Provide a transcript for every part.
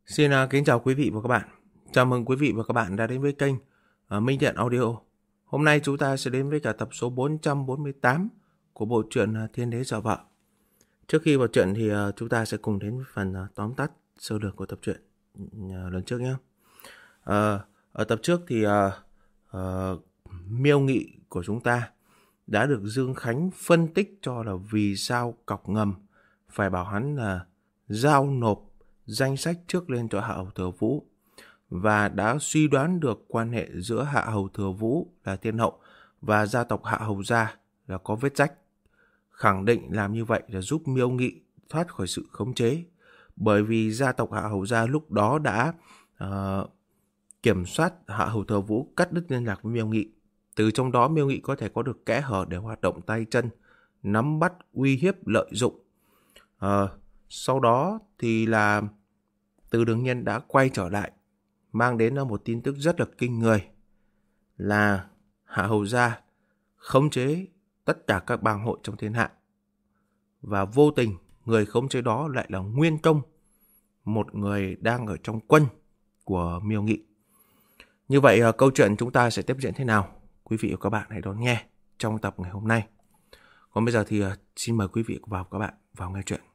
Kính chào quý vị và các bạn. Chào mừng quý vị và các bạn đã đến với kênh Minh Thiện Audio. Hôm nay chúng ta sẽ đến với cả tập số 448 của bộ truyện Thiên Đế Sợ Vợ. Trước khi vào truyện thì chúng ta sẽ cùng đến với phần tóm tắt sơ lược của tập truyện lần trước nhé. Ở tập trước thì Miêu Nghị của chúng ta đã được Dương Khánh phân tích cho là vì sao Cọc Ngầm phải bảo hắn là giao nộp danh sách trước lên cho Hạ Hầu Thừa Vũ, và đã suy đoán được quan hệ giữa Hạ Hầu Thừa Vũ là thiên hậu và gia tộc Hạ Hầu gia là có vết rách. Khẳng định làm như vậy là giúp Miêu Nghị thoát khỏi sự khống chế, bởi vì gia tộc Hạ Hầu gia lúc đó đã kiểm soát Hạ Hầu Thừa Vũ, cắt đứt liên lạc với Miêu Nghị. Từ trong đó Miêu Nghị có thể có được kẽ hở để hoạt động tay chân, nắm bắt, uy hiếp, lợi dụng. Sau đó thì là Từ Đường Nhân đã quay trở lại, mang đến một tin tức rất là kinh người là Hạ Hầu gia khống chế tất cả các bang hội trong thiên hạ, và vô tình người khống chế đó lại là Nguyên Công, một người đang ở trong quân của Miêu Nghị. Như vậy câu chuyện chúng ta sẽ tiếp diễn thế nào? Quý vị và các bạn hãy đón nghe trong tập ngày hôm nay. Còn bây giờ thì xin mời quý vị và các bạn vào nghe chuyện.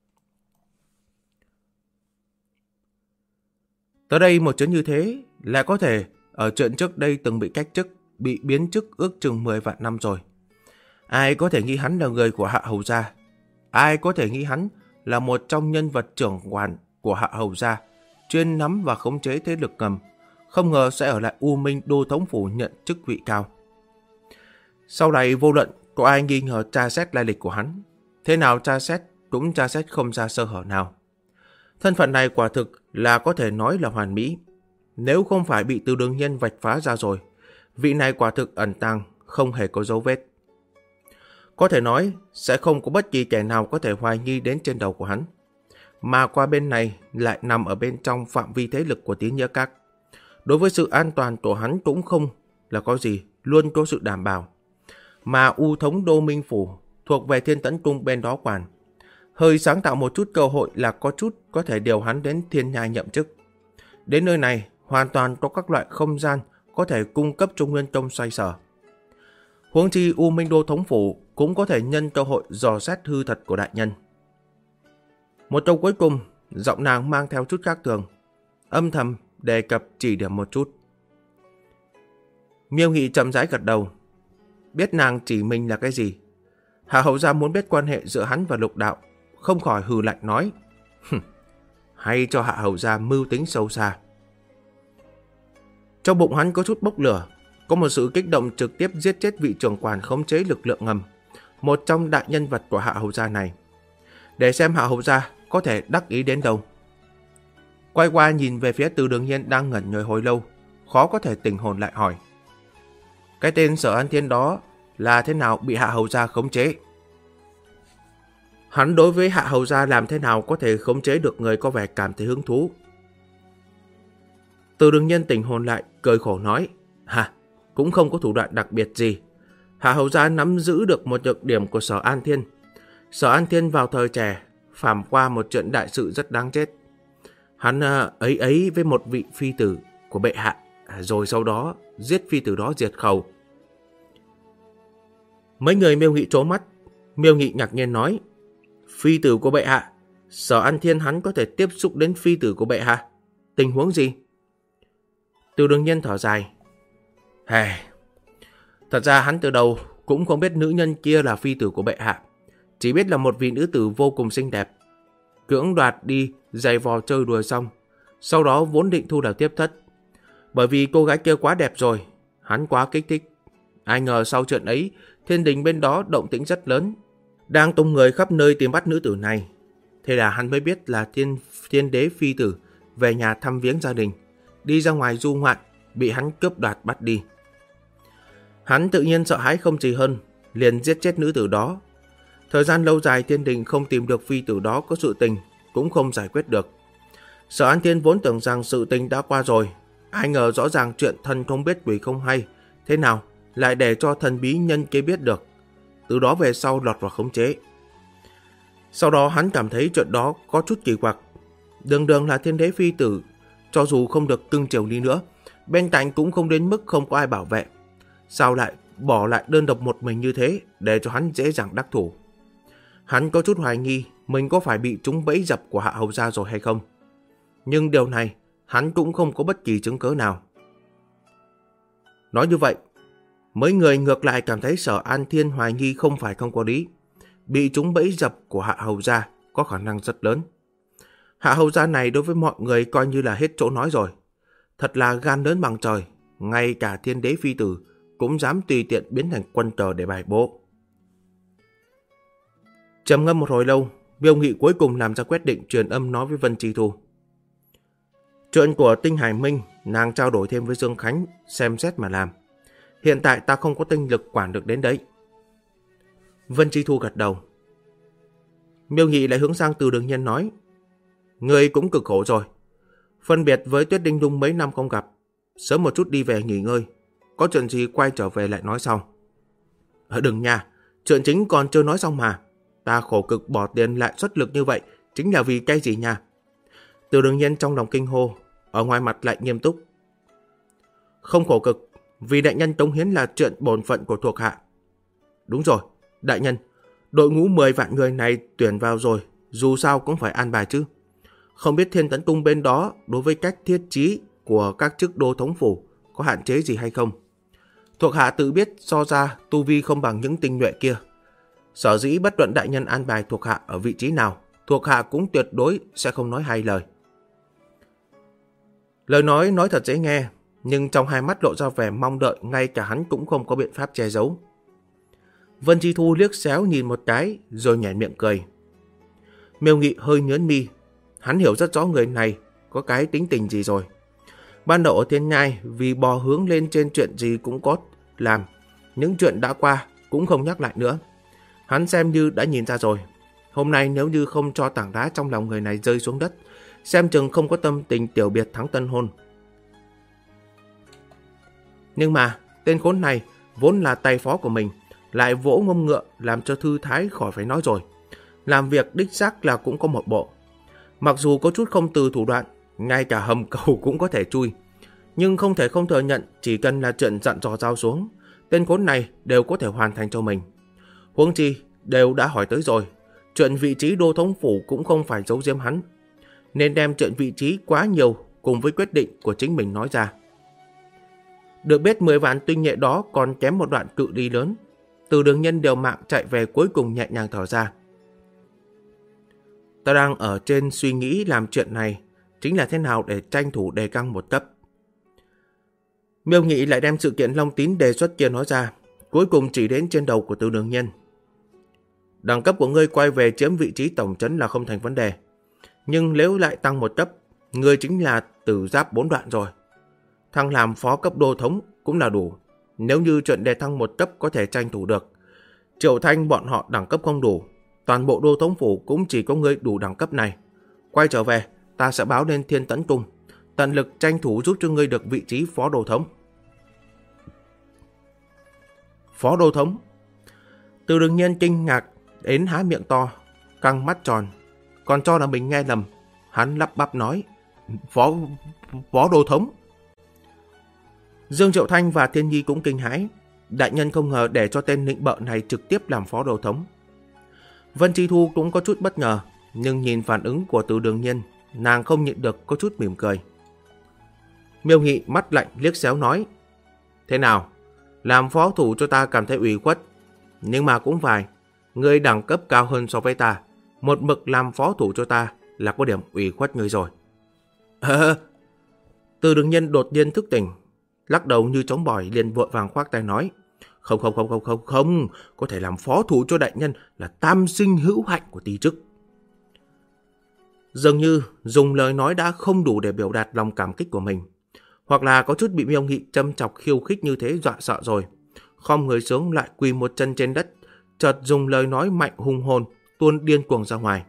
Tới đây một chấn như thế lại có thể ở chuyện trước đây từng bị cách chức, bị biến chức ước chừng 10 vạn năm rồi. Ai có thể nghĩ hắn là người của Hạ Hầu gia? Ai có thể nghĩ hắn là một trong nhân vật trưởng quản của Hạ Hầu gia, chuyên nắm và khống chế thế lực ngầm, không ngờ sẽ ở lại U Minh Đô Thống Phủ nhận chức vị cao. Sau này vô luận có ai nghi ngờ tra xét lai lịch của hắn, thế nào tra xét cũng tra xét không ra sơ hở nào. Thân phận này quả thực là có thể nói là hoàn mỹ. Nếu không phải bị Từ Đường Nhân vạch phá ra rồi, vị này quả thực ẩn tàng, không hề có dấu vết. Có thể nói sẽ không có bất kỳ kẻ nào có thể hoài nghi đến trên đầu của hắn. Mà qua bên này lại nằm ở bên trong phạm vi thế lực của Tín Nghĩa Các. Đối với sự an toàn của hắn cũng không là có gì, luôn có sự đảm bảo. Mà U Thống Đô Minh Phủ thuộc về Thiên Tấn Cung bên đó quản. Hơi sáng tạo một chút cơ hội là có chút có thể điều hắn đến Thiên Nhai nhậm chức. Đến nơi này hoàn toàn có các loại không gian có thể cung cấp cho Nguyên Công xoay sở. Huống chi U Minh Đô Thống Phủ cũng có thể nhân cơ hội dò xét hư thật của đại nhân. Một câu cuối cùng, giọng nàng mang theo chút khác thường, âm thầm đề cập chỉ điểm một chút. Miêu Nghị chậm rãi gật đầu, biết nàng chỉ mình là cái gì. Hạ Hầu gia muốn biết quan hệ giữa hắn và Lục Đạo, không khỏi hừ lạnh nói: hay cho Hạ Hầu gia mưu tính sâu xa. Trong bụng hắn có chút bốc lửa, có một sự kích động trực tiếp giết chết vị trưởng quản khống chế lực lượng ngầm, một trong đại nhân vật của Hạ Hầu gia này, để xem Hạ Hầu gia có thể đắc ý đến đâu. Quay qua nhìn về phía Từ Đường Nhân đang ngẩn người hồi lâu, khó có thể tỉnh hồn lại hỏi: cái tên Sở An Thiên đó là thế nào bị Hạ Hầu gia khống chế? Hắn đối với Hạ Hầu gia làm thế nào có thể khống chế được người có vẻ cảm thấy hứng thú? Từ Đường Nhân tỉnh hồn lại, cười khổ nói: cũng không có thủ đoạn đặc biệt gì. Hạ Hầu gia nắm giữ được một nhược điểm của Sở An Thiên. Sở An Thiên vào thời trẻ phạm qua một chuyện đại sự rất đáng chết. Hắn ấy với một vị phi tử của bệ hạ, rồi sau đó giết phi tử đó diệt khẩu. Mấy người Miêu Nghị trố mắt. Miêu Nghị ngạc nhiên nói: phi tử của bệ hạ? Sở An Thiên hắn có thể tiếp xúc đến phi tử của bệ hạ? Tình huống gì? Từ Đường Nhân thở dài: thật ra hắn từ đầu cũng không biết nữ nhân kia là phi tử của bệ hạ, chỉ biết là một vị nữ tử vô cùng xinh đẹp, cưỡng đoạt đi giày vò chơi đùa xong, sau đó vốn định thu làm tiếp thất. Bởi vì cô gái kia quá đẹp rồi, hắn quá kích thích. Ai ngờ sau chuyện ấy, thiên đình bên đó động tĩnh rất lớn, đang tung người khắp nơi tìm bắt nữ tử này. Thế là hắn mới biết là thiên đế phi tử về nhà thăm viếng gia đình, đi ra ngoài du ngoạn, bị hắn cướp đoạt bắt đi. Hắn tự nhiên sợ hãi không gì hơn, liền giết chết nữ tử đó. Thời gian lâu dài thiên đình không tìm được phi tử đó, có sự tình cũng không giải quyết được. Sở An Thiên vốn tưởng rằng sự tình đã qua rồi, ai ngờ rõ ràng chuyện thần không biết quỷ không hay, thế nào lại để cho thần bí nhân kia biết được. Từ đó về sau lọt vào khống chế. Sau đó hắn cảm thấy chuyện đó có chút kỳ quặc. Đường đường là thiên đế phi tử, cho dù không được cưng chiều đi nữa, bên cạnh cũng không đến mức không có ai bảo vệ. Sao lại bỏ lại đơn độc một mình như thế để cho hắn dễ dàng đắc thủ? Hắn có chút hoài nghi mình có phải bị trúng bẫy dập của Hạ Hầu gia rồi hay không. Nhưng điều này hắn cũng không có bất kỳ chứng cớ nào. Nói như vậy, mấy người ngược lại cảm thấy Sở An Thiên hoài nghi không phải không có lý. Bị trúng bẫy dập của Hạ Hầu gia có khả năng rất lớn. Hạ Hầu gia này đối với mọi người coi như là hết chỗ nói rồi. Thật là gan lớn bằng trời, ngay cả thiên đế phi tử cũng dám tùy tiện biến thành quân cờ để bài bố. Trầm ngâm một hồi lâu, Miêu Nghị cuối cùng làm ra quyết định truyền âm nói với Vân Chi Thu. Chuyện của Tinh Hải Minh, nàng trao đổi thêm với Dương Khánh, xem xét mà làm. Hiện tại ta không có tinh lực quản được đến đấy. Vân Chi Thu gật đầu. Miêu Nghị lại hướng sang Từ Đường Nhân nói. Người cũng cực khổ rồi. Phân biệt với Tuyết Đinh Đung mấy năm không gặp, sớm một chút đi về nghỉ ngơi. Có chuyện gì quay trở về lại nói sau. Đừng nha, chuyện chính còn chưa nói xong mà. Ta khổ cực bỏ tiền lại xuất lực như vậy chính là vì cái gì nha? Từ Đường Nhân trong lòng kinh hô, ở ngoài mặt lại nghiêm túc. Không khổ cực, vì đại nhân cống hiến là chuyện bổn phận của thuộc hạ. Đúng rồi, đại nhân, đội ngũ 10 vạn người này tuyển vào rồi, dù sao cũng phải an bài chứ. Không biết Thiên Tấn Cung bên đó đối với cách thiết trí của các chức đô thống phủ có hạn chế gì hay không? Thuộc hạ tự biết so ra tu vi không bằng những tinh nhuệ kia. Sở dĩ bất luận đại nhân an bài thuộc hạ ở vị trí nào, thuộc hạ cũng tuyệt đối sẽ không nói hai lời. Lời nói thật dễ nghe, nhưng trong hai mắt lộ ra vẻ mong đợi, ngay cả hắn cũng không có biện pháp che giấu. Vân Chi Thu liếc xéo nhìn một cái rồi nhoẻn miệng cười. Miêu Nghị hơi nhớn mi, hắn hiểu rất rõ người này có cái tính tình gì rồi. Ban đầu ở Thiên Nhai vì bò hướng lên trên chuyện gì cũng có làm, những chuyện đã qua cũng không nhắc lại nữa. Hắn xem như đã nhìn ra rồi. Hôm nay nếu như không cho tảng đá trong lòng người này rơi xuống đất, xem chừng không có tâm tình tiểu biệt thắng tân hôn. Nhưng mà tên khốn này vốn là tay phó của mình, lại vỗ mông ngựa làm cho thư thái khỏi phải nói rồi. Làm việc đích xác là cũng có một bộ. Mặc dù có chút không từ thủ đoạn, ngay cả hầm cầu cũng có thể chui. Nhưng không thể không thừa nhận, chỉ cần là chuyện dặn dò giao xuống, tên khốn này đều có thể hoàn thành cho mình. Huống chi đều đã hỏi tới rồi, chuyện vị trí đô thống phủ cũng không phải giấu giếm hắn, nên đem chuyện vị trí quá nhiều cùng với quyết định của chính mình nói ra. Được biết 10 vạn tinh nhuệ đó còn kém một đoạn cự ly lớn. Từ Đường Nhân đều mạng chạy về cuối cùng nhẹ nhàng thở ra. Ta đang ở trên suy nghĩ làm chuyện này chính là thế nào để tranh thủ đề căng một cấp. Miêu Nghị lại đem sự kiện Long Tín đề xuất kia nói ra, cuối cùng chỉ đến trên đầu của Từ Đường Nhân. Đẳng cấp của ngươi quay về chiếm vị trí tổng trấn là không thành vấn đề. Nhưng nếu lại tăng một cấp, ngươi chính là tử giáp 4 đoạn rồi. Thăng làm phó cấp đô thống cũng là đủ. Nếu như chuyện đề thăng một cấp có thể tranh thủ được, Triệu Thanh bọn họ đẳng cấp không đủ, toàn bộ đô thống phủ cũng chỉ có ngươi đủ đẳng cấp này. Quay trở về, ta sẽ báo lên Thiên Tấn Cung, tận lực tranh thủ giúp cho ngươi được vị trí phó đô thống. Phó đô thống? Từ Đường Nhân kinh ngạc đến há miệng to, căng mắt tròn, còn cho là mình nghe lầm. Hắn lắp bắp nói, phó đô thống. Dương Triệu Thanh và Thiên Nhi cũng kinh hãi. Đại nhân không ngờ để cho tên nịnh bợ này trực tiếp làm phó đô thống. Vân Chi Thu cũng có chút bất ngờ, nhưng nhìn phản ứng của Từ Đường Nhân, nàng không nhịn được có chút mỉm cười. Miêu Nghị mắt lạnh liếc xéo nói, thế nào, làm phó thủ cho ta cảm thấy ủy khuất, nhưng mà cũng phải, ngươi đẳng cấp cao hơn so với ta, một mực làm phó thủ cho ta là có điểm ủy khuất ngươi rồi. Từ Đường Nhân đột nhiên thức tỉnh, lắc đầu như trống bỏi, liền vội vàng khoác tay nói, không, có thể làm phó thủ cho đại nhân là tam sinh hữu hạnh của ty chức. Dường như dùng lời nói đã không đủ để biểu đạt lòng cảm kích của mình, hoặc là có chút bị Miêu Nghị châm chọc khiêu khích như thế dọa sợ rồi, không người xuống lại quỳ một chân trên đất, chợt dùng lời nói mạnh hùng hồn tuôn điên cuồng ra ngoài.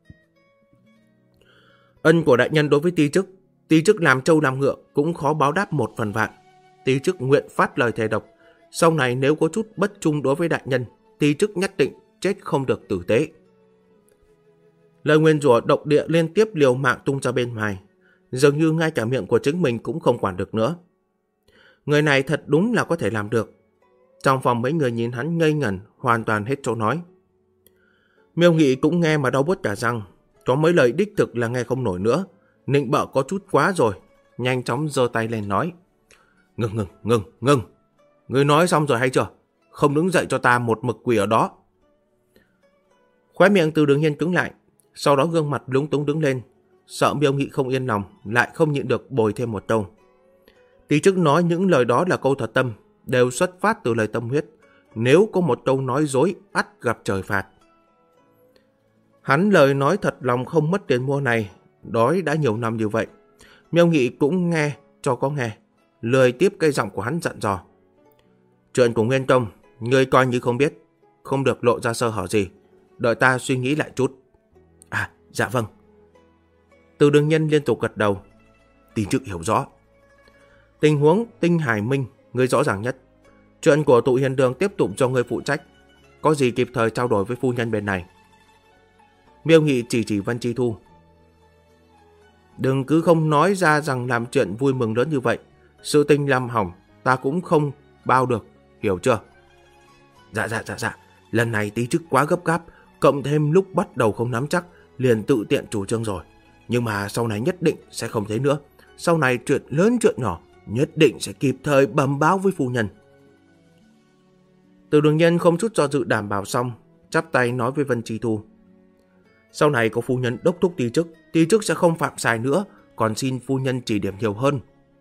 Ân của đại nhân đối với ty chức làm trâu làm ngựa cũng khó báo đáp một phần vạn. Ty chức nguyện phát lời thề độc, sau này nếu có chút bất trung đối với đại nhân, ty chức nhất định chết không được tử tế. Lời nguyền rủa độc địa liên tiếp liều mạng tung ra bên ngoài, dường như ngay cả miệng của chính mình cũng không quản được nữa. Người này thật đúng là có thể làm được. Trong phòng mấy người nhìn hắn ngây ngẩn, hoàn toàn hết chỗ nói. Miêu Nghị cũng nghe mà đau buốt cả răng, có mấy lời đích thực là nghe không nổi nữa, nịnh bợ có chút quá rồi, nhanh chóng giơ tay lên nói. Ngừng. Ngươi nói xong rồi hay chưa? Không đứng dậy cho ta một mực quỳ ở đó. Khóe miệng Từ Đường Hiên cứng lại, sau đó gương mặt lúng túng đứng lên, sợ Miêu Nghị không yên lòng, lại không nhịn được bồi thêm một câu. Tí chức nói những lời đó là câu thật tâm, đều xuất phát từ lời tâm huyết. Nếu có một câu nói dối, ắt gặp trời phạt. Hắn lời nói thật lòng không mất tiền mua này, đói đã nhiều năm như vậy. Miêu Nghị cũng nghe cho có nghe, lười tiếp cái giọng của hắn dặn dò. Chuyện của Nguyên Tông, ngươi coi như không biết, không được lộ ra sơ hở gì. Đợi ta suy nghĩ lại chút. À, dạ vâng. Từ Đường Nhân liên tục gật đầu. Tin chức hiểu rõ. Tình huống Tinh Hải Minh, ngươi rõ ràng nhất. Chuyện của tụ hiền đường tiếp tục do ngươi phụ trách. Có gì kịp thời trao đổi với phu nhân bên này. Miêu Nghị chỉ Vân Chi Thu. Đừng cứ không nói ra rằng làm chuyện vui mừng lớn như vậy. Sự tình làm hỏng, ta cũng không bao được, hiểu chưa? Dạ. Lần này tí chức quá gấp gáp, cộng thêm lúc bắt đầu không nắm chắc, liền tự tiện chủ trương rồi. Nhưng mà sau này nhất định sẽ không thế nữa. Sau này chuyện lớn chuyện nhỏ, nhất định sẽ kịp thời bẩm báo với phu nhân. Từ Đường Nhân không chút do dự đảm bảo xong, chắp tay nói với Vân Chi Thu. Sau này có phu nhân đốc thúc tí chức sẽ không phạm sai nữa, còn xin phu nhân chỉ điểm nhiều hơn.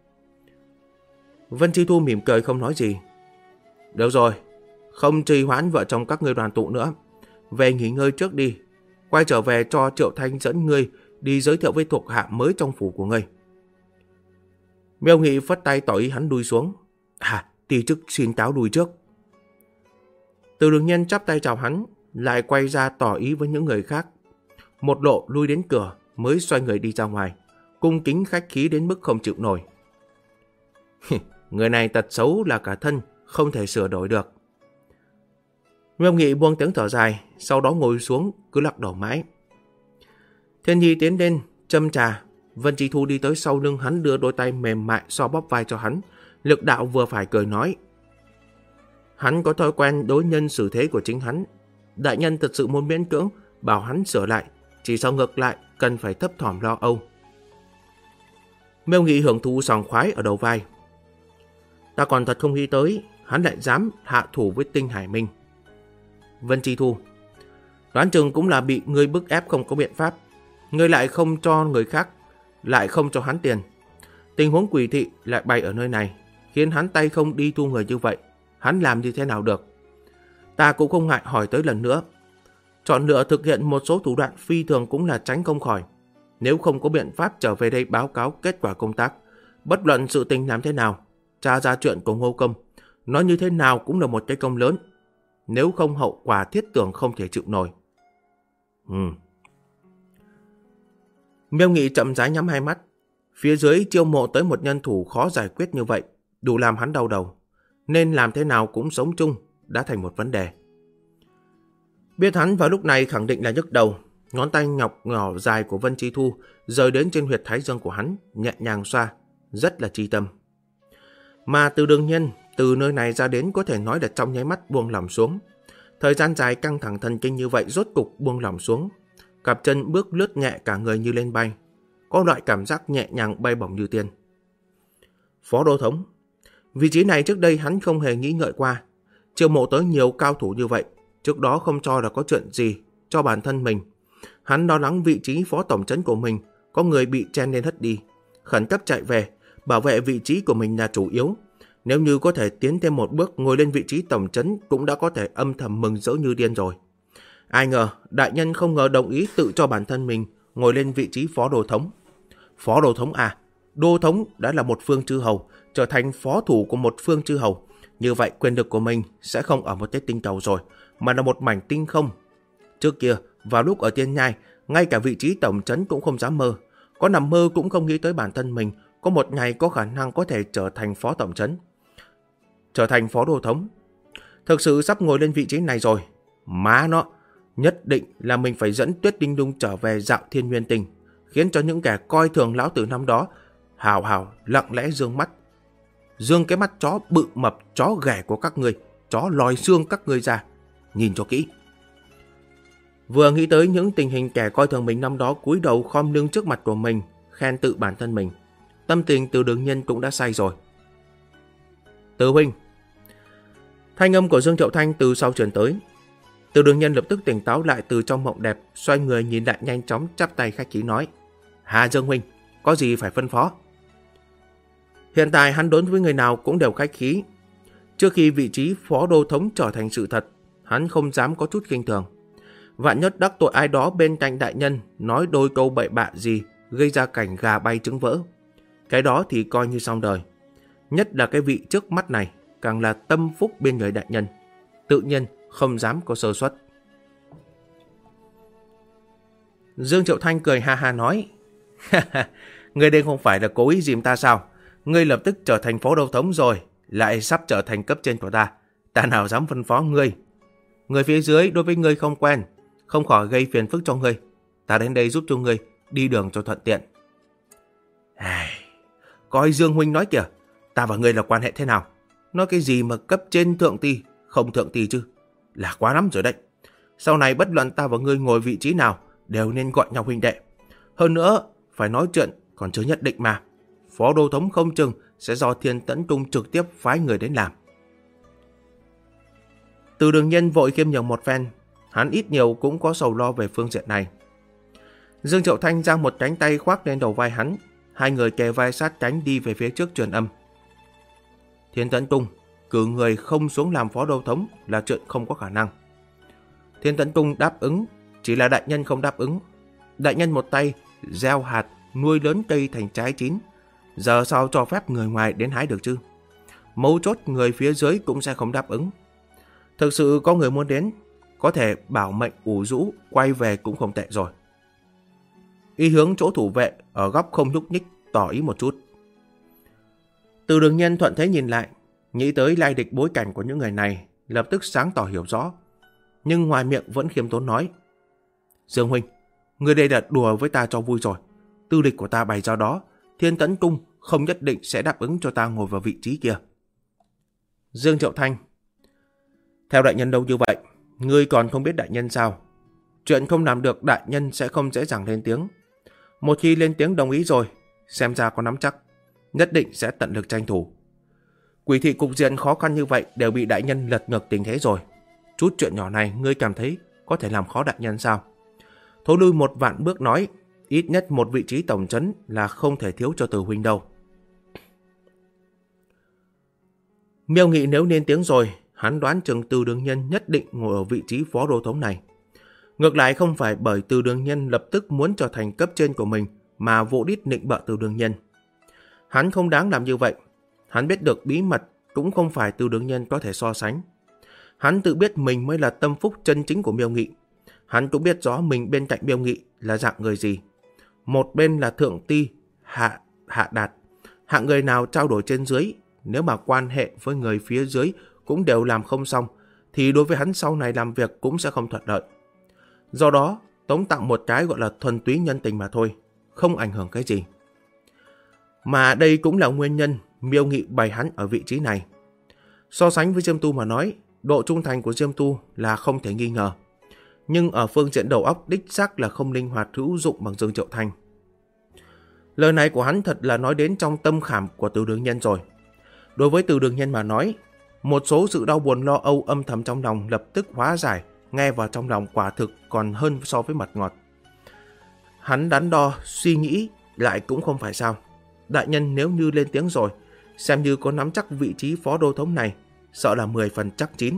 Vân Chi Thu mỉm cười không nói gì. Được rồi, không trì hoãn vợ chồng các ngươi đoàn tụ nữa. Về nghỉ ngơi trước đi, quay trở về cho Triệu Thanh dẫn ngươi đi giới thiệu với thuộc hạ mới trong phủ của ngươi. Miêu Nghị phất tay tỏ ý hắn đuôi xuống. Tí chức xin cáo đuôi trước. Từ Đường Nhân chắp tay chào hắn, lại quay ra tỏ ý với những người khác. Một lộ lui đến cửa mới xoay người đi ra ngoài, cung kính khách khí đến mức không chịu nổi. Người này tật xấu là cả thân, không thể sửa đổi được. Miêu Nghị buông tiếng thở dài, sau đó ngồi xuống cứ lắc đầu mãi. Thiên Nhi tiến lên châm trà. Vân Chi Thu đi tới sau lưng hắn, đưa đôi tay mềm mại xoa bóp vai cho hắn, lực đạo vừa phải, cười nói. Hắn có thói quen đối nhân xử thế của chính hắn. Đại nhân thật sự muốn miễn cưỡng bảo hắn sửa lại, chỉ sao ngược lại cần phải thấp thỏm lo âu. Miêu Nghị hưởng thụ sảng khoái ở đầu vai. Ta còn thật không nghĩ tới hắn lại dám hạ thủ với Tinh Hải Minh. Vân Chi Thu, đoán chừng cũng là bị ngươi bức ép không có biện pháp. Ngươi lại không cho người khác, lại không cho hắn tiền. Tình huống quỷ thị lại bày ở nơi này, khiến hắn tay không đi thu người như vậy. Hắn làm như thế nào được? Ta cũng không ngại hỏi tới lần nữa. Chọn lựa thực hiện một số thủ đoạn phi thường cũng là tránh không khỏi. Nếu không có biện pháp trở về đây báo cáo kết quả công tác, bất luận sự tình làm thế nào, tra ra chuyện của Ngô Công, nói như thế nào cũng là một cái công lớn. Nếu không hậu quả thiết tưởng không thể chịu nổi. Miêu Nghị chậm rãi nhắm hai mắt. Phía dưới chiêu mộ tới một nhân thủ khó giải quyết như vậy, đủ làm hắn đau đầu. Nên làm thế nào cũng sống chung đã thành một vấn đề. Biết hắn vào lúc này khẳng định là nhức đầu, ngón tay ngọc nhỏ dài của Vân Chi Thu rời đến trên huyệt thái dương của hắn, nhẹ nhàng xoa, rất là chi tâm. Mà Từ Đường Nhân từ nơi này ra đến có thể nói là trong nháy mắt buông lỏng xuống. Thời gian dài căng thẳng thần kinh như vậy rốt cục buông lỏng xuống. Cặp chân bước lướt nhẹ cả người như lên bay, có loại cảm giác nhẹ nhàng bay bổng như tiên. Phó đô thống, vị trí này trước đây hắn không hề nghĩ ngợi qua. Chiêu mộ tới nhiều cao thủ như vậy, trước đó không cho là có chuyện gì cho bản thân mình. Hắn lo lắng vị trí phó tổng trấn của mình có người bị chen lên hất đi, khẩn cấp chạy về, bảo vệ vị trí của mình là chủ yếu. Nếu như có thể tiến thêm một bước ngồi lên vị trí tổng trấn cũng đã có thể âm thầm mừng rỡ như điên rồi. Ai ngờ, đại nhân không ngờ đồng ý tự cho bản thân mình ngồi lên vị trí phó đô thống. Phó đô thống à? Đô thống đã là một phương chư hầu, trở thành phó thủ của một phương chư hầu. Như vậy quyền lực của mình sẽ không ở một cái tinh cầu rồi, mà là một mảnh tinh không. Trước kia, vào lúc ở Tiên Nhai, ngay cả vị trí tổng trấn cũng không dám mơ. Có nằm mơ cũng không nghĩ tới bản thân mình có một ngày có khả năng có thể trở thành phó tổng trấn, trở thành phó đô thống. Thực sự sắp ngồi lên vị trí này rồi. Má nó, Nhất định là mình phải dẫn Tuyết Linh Lung trở về dạo Thiên Nguyên Tinh, khiến cho những kẻ coi thường lão tử năm đó hào hào lặng lẽ dương mắt. Dương cái mắt chó bự mập, chó ghẻ của các ngươi, chó lòi xương các ngươi ra, nhìn cho kỹ. Vừa nghĩ tới những tình hình kẻ coi thường mình năm đó cúi đầu khom lưng trước mặt của mình, khen tự bản thân mình, tâm tình Từ Đường Nhân cũng đã say rồi. Từ huynh. Thanh âm của Dương Triệu Thanh từ sau truyền tới. Từ Đường Nhân lập tức tỉnh táo lại từ trong mộng đẹp, xoay người nhìn lại nhanh chóng, chắp tay khách khí nói: Hà Dương huynh, có gì phải phân phó? Hiện tại hắn đối với người nào cũng đều khách khí. Trước khi vị trí phó đô thống trở thành sự thật, hắn không dám có chút khinh thường. Vạn nhất đắc tội ai đó bên cạnh đại nhân, nói đôi câu bậy bạ gì, gây ra cảnh gà bay trứng vỡ, cái đó thì coi như xong đời. Nhất là cái vị trước mắt này, càng là tâm phúc bên người đại nhân, tự nhiên không dám có sơ suất. Dương Triệu Thanh cười ha ha nói: Ngươi đây không phải là cố ý dìm ta sao? Ngươi lập tức trở thành phó đô thống rồi, lại sắp trở thành cấp trên của ta, ta nào dám phân phó ngươi. Người phía dưới đối với ngươi không quen, không khỏi gây phiền phức cho ngươi. Ta đến đây giúp cho ngươi đi đường cho thuận tiện. Coi Dương huynh nói kìa, ta và ngươi là quan hệ thế nào? Nói cái gì mà cấp trên thượng ty, không thượng ty chứ? Là quá lắm rồi đấy. Sau này bất luận ta và ngươi ngồi vị trí nào, đều nên gọi nhau huynh đệ. Hơn nữa, phải nói chuyện còn chưa nhất định mà. Phó đô thống không chừng sẽ do Thiên Tẫn Trung trực tiếp phái người đến làm. Từ Đường Nhân vội khiêm nhường một phen, hắn ít nhiều cũng có sầu lo về phương diện này. Dương Triệu Thanh giang một cánh tay khoác lên đầu vai hắn, hai người kề vai sát cánh đi về phía trước truyền âm. Thiên Tẫn Trung cử người không xuống làm phó đô thống là chuyện không có khả năng. Thiên Tẫn Trung đáp ứng, chỉ là đại nhân không đáp ứng. Đại nhân một tay gieo hạt, nuôi lớn cây thành trái chín, giờ sao cho phép người ngoài đến hái được chứ? Mấu chốt người phía dưới cũng sẽ không đáp ứng. Thực sự có người muốn đến, có thể bảo mệnh ủ rũ, quay về cũng không tệ rồi. Y hướng chỗ thủ vệ ở góc không nhúc nhích, tỏ ý một chút. Từ Đường Nhân thuận thế nhìn lại, nghĩ tới lai lịch bối cảnh của những người này, lập tức sáng tỏ hiểu rõ. Nhưng ngoài miệng vẫn khiêm tốn nói: Dương huynh, người đây là đùa với ta cho vui rồi. Tư lịch của ta bày ra đó, Thiên Tẫn Trung không nhất định sẽ đáp ứng cho ta ngồi vào vị trí kia. Dương Triệu Thanh: Theo đại nhân đâu như vậy, ngươi còn không biết đại nhân sao? Chuyện không làm được đại nhân sẽ không dễ dàng lên tiếng. Một khi lên tiếng đồng ý rồi, xem ra có nắm chắc, nhất định sẽ tận lực tranh thủ. Quỷ thị cục diện khó khăn như vậy đều bị đại nhân lật ngược tình thế rồi. Chút chuyện nhỏ này ngươi cảm thấy có thể làm khó đại nhân sao? Thối lui một vạn bước nói, ít nhất một vị trí tổng trấn là không thể thiếu cho Từ huynh đâu. Miêu Nghị nếu lên tiếng rồi, hắn đoán chừng Từ Đường Nhân nhất định ngồi ở vị trí phó đô thống này. Ngược lại không phải bởi Từ Đường Nhân lập tức muốn trở thành cấp trên của mình mà vô đít nịnh bợ Từ Đường Nhân. Hắn không đáng làm như vậy. Hắn biết được bí mật cũng không phải Từ Đường Nhân có thể so sánh. Hắn tự biết mình mới là tâm phúc chân chính của Miêu Nghị. Hắn cũng biết rõ mình bên cạnh Miêu Nghị là dạng người gì. Một bên là thượng ty, hạ đạt. Hạng người nào trao đổi trên dưới, nếu mà quan hệ với người phía dưới cũng đều làm không xong, thì đối với hắn sau này làm việc cũng sẽ không thuận lợi. Do đó, tống tặng một cái gọi là thuần túy nhân tình mà thôi, không ảnh hưởng cái gì. Mà đây cũng là nguyên nhân Miêu Nghị bày hắn ở vị trí này. So sánh với Diêm Tu mà nói, độ trung thành của Diêm Tu là không thể nghi ngờ. Nhưng ở phương diện đầu óc đích xác là không linh hoạt hữu dụng bằng Dương Triệu Thanh. Lời này của hắn thật là nói đến trong tâm khảm của Từ Đường Nhân rồi. Đối với Từ Đường Nhân mà nói, một số sự đau buồn lo âu âm thầm trong lòng lập tức hóa giải, nghe vào trong lòng quả thực còn hơn so với mật ngọt. Hắn đắn đo, suy nghĩ lại cũng không phải sao. Đại nhân nếu như lên tiếng rồi, xem như có nắm chắc vị trí phó đô thống này, sợ là 10 phần chắc chín.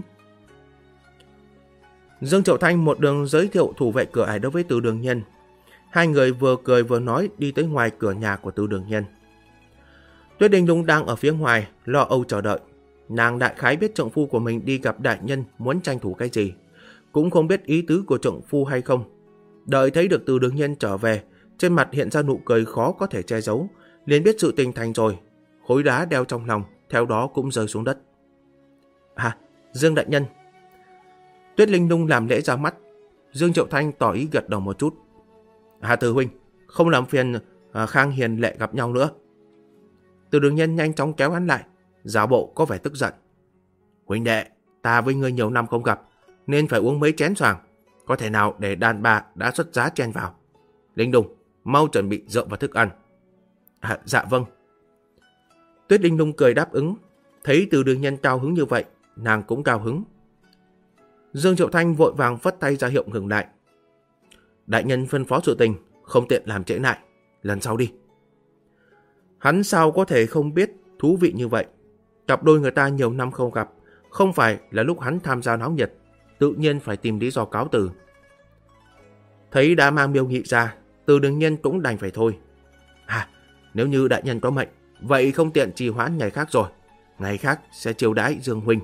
Dương Triệu Thanh một đường giới thiệu thủ vệ cửa ải đối với Từ Đường Nhân. Hai người vừa cười vừa nói đi tới ngoài cửa nhà của Từ Đường Nhân. Tuyết Linh Lung đang ở phía ngoài, lo âu chờ đợi. Nàng đại khái biết trượng phu của mình đi gặp đại nhân muốn tranh thủ cái gì, cũng không biết ý tứ của trượng phu hay không. Đợi thấy được Từ Đường Nhân trở về, trên mặt hiện ra nụ cười khó có thể che giấu, liền biết sự tình thành rồi. Khối đá đeo trong lòng, theo đó cũng rơi xuống đất. Dương đại nhân. Tuyết Linh Lung làm lễ ra mắt. Dương Triệu Thanh tỏ ý gật đầu một chút. Từ huynh, không làm phiền Khang Hiền Lệ gặp nhau nữa. Từ Đường Nhân nhanh chóng kéo hắn lại, giả bộ có vẻ tức giận. Huynh đệ, ta với ngươi nhiều năm không gặp, nên phải uống mấy chén xoàng. Có thể nào để đàn bà đã xuất giá chen vào. Linh Đung, mau chuẩn bị rượu và thức ăn. Dạ vâng. Tuyết Linh Lung cười đáp ứng. Thấy Từ Đường Nhân cao hứng như vậy, nàng cũng cao hứng. Dương Triệu Thanh vội vàng phất tay ra hiệu ngừng lại. Đại nhân phân phó sự tình, không tiện làm trễ lại. Lần sau đi. Hắn sao có thể không biết thú vị như vậy. Cặp đôi người ta nhiều năm không gặp, không phải là lúc hắn tham gia náo nhiệt, tự nhiên phải tìm lý do cáo từ. Thấy đã mang Miêu Nghị ra, Từ Đường Nhân cũng đành phải thôi. Nếu như đại nhân có mệnh, vậy không tiện trì hoãn ngày khác rồi. Ngày khác sẽ chiêu đãi Dương huynh.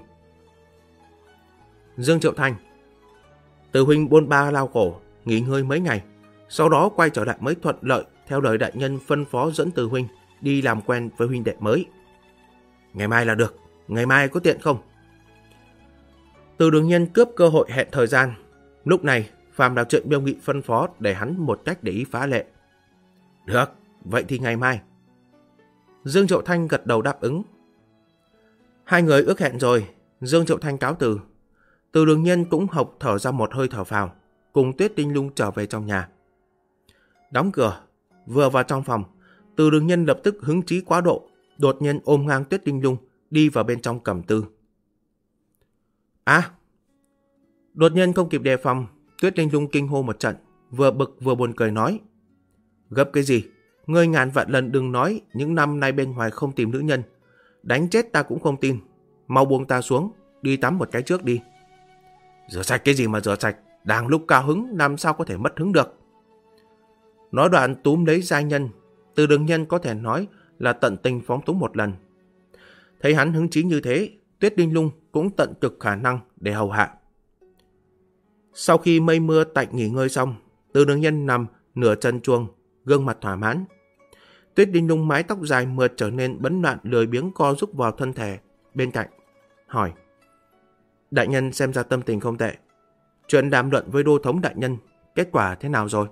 Dương Triệu Thanh, Từ huynh bôn ba lao khổ, nghỉ ngơi mấy ngày, sau đó quay trở lại mới thuận lợi theo lời đại nhân phân phó dẫn Từ huynh đi làm quen với huynh đệ mới. Ngày mai là được, ngày mai có tiện không? Từ Đường Nhân cướp cơ hội hẹn thời gian. Lúc này phàm là chuyện Miêu Nghị phân phó để hắn một cách để ý phá lệ. Được, vậy thì ngày mai. Dương Triệu Thanh gật đầu đáp ứng. Hai người ước hẹn rồi, Dương Triệu Thanh cáo từ. Từ Đường Nhân cũng hộc thở ra một hơi thở phào, cùng Tuyết Linh Lung trở về trong nhà. Đóng cửa, vừa vào trong phòng, Từ Đường Nhân lập tức hứng chí quá độ, đột nhiên ôm ngang Tuyết Linh Lung đi vào bên trong cầm tư. Đột nhiên không kịp đề phòng, Tuyết Linh Lung kinh hô một trận, vừa bực vừa buồn cười nói. Gấp cái gì? Ngươi ngàn vạn lần đừng nói những năm nay bên ngoài không tìm nữ nhân. Đánh chết ta cũng không tin. Mau buông ta xuống, đi tắm một cái trước đi. Rửa sạch cái gì mà rửa sạch? Đang lúc cao hứng, làm sao có thể mất hứng được? Nói đoạn túm lấy giai nhân, Từ Đường Nhân có thể nói là tận tình phóng túng một lần. Thấy hắn hứng chí như thế, Tuyết Linh Lung cũng tận cực khả năng để hầu hạ. Sau khi mây mưa tạnh nghỉ ngơi xong, Từ Đường Nhân nằm nửa chân chuông, gương mặt thỏa mãn. Tuyết Linh Lung mái tóc dài mượt trở nên bấn loạn, lười biếng co rúm vào thân thể bên cạnh, hỏi: Đại nhân xem ra tâm tình không tệ. Chuyện đàm luận với đô thống đại nhân, kết quả thế nào rồi?